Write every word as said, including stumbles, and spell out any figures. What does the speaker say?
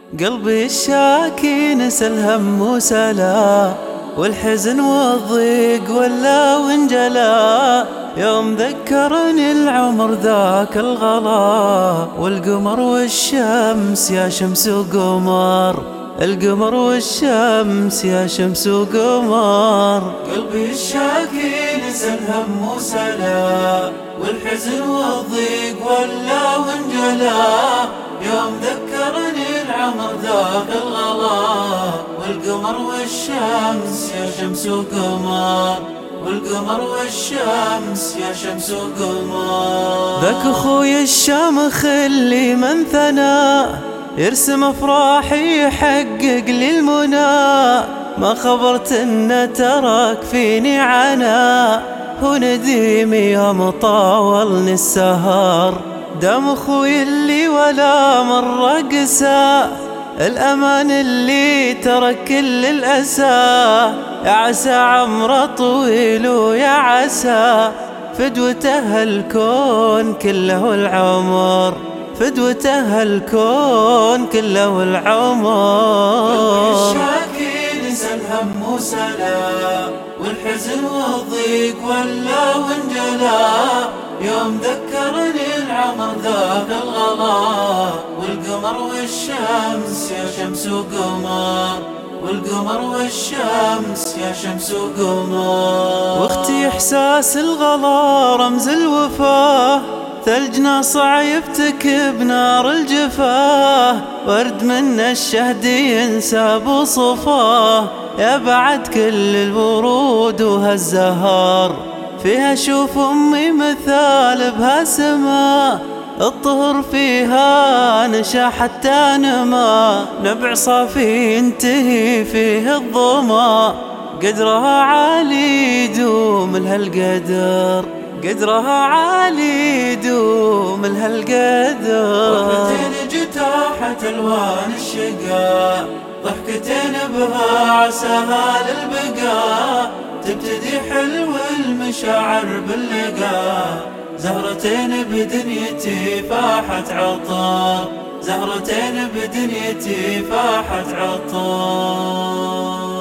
قلبي الشاكي نسى الهم وسلا، والحزن والضيق ولا وانجلا. يوم ذكرني العمر ذاك الغلا، والقمر والشمس يا شمس وقمر، القمر والشمس يا شمس وقمر. قلبي الشاكي نسى الهم وسلا، والحزن والضيق ولا وانجلا. يوم ذكرني العمر ذاك الغلا، والقمر والشمس يا شمس وقمر، والقمر والشمس يا شمس وقمر. ذاك اخوي الشامخ اللي من ثنى، يرسم افراحي يحقق لي المنى. ما خبرت ان ترك فيني عنا، هو نديمي يوم طاولني السهر. دام اخوي اللي ولا مرة قسى، الأمان اللي ترك كل الأسى. يا عسى عمره طويل ويا عسى، فدوته الكون كله العمر، فدوته الكون كله العمر. قلبي الشاكي نسى الهم وسلا، والحزن والضيق ولا وانجلا. يوم ذكرني العمر ذاك الغلا، والقمر والشمس يا شمس وقمر، والقمر والشمس يا شمس وقمر. واختي احساس الغلا رمز الوفاه، ثلجنا صعيبتك بنار الجفاه. ورد من الشهد ينساب وصفاه، يا بعد كل الورود وهالزهار. فيها شوف أمي مثال بها سما، الطهر فيها نشا حتى نما. نبع صافي ينتهي فيه الظما، قدرها عالي يدوم لهالقدر، قدرها عالي يدوم لهالقدر. ضحكتين جتاحت الوان الشقاء، ضحكتين بها عساها للبقاء. تبتدي حلو المشاعر باللقاء، زهرتين بدنيتي فاحت عطار، زهرتين بدنيتي فاحت عطار.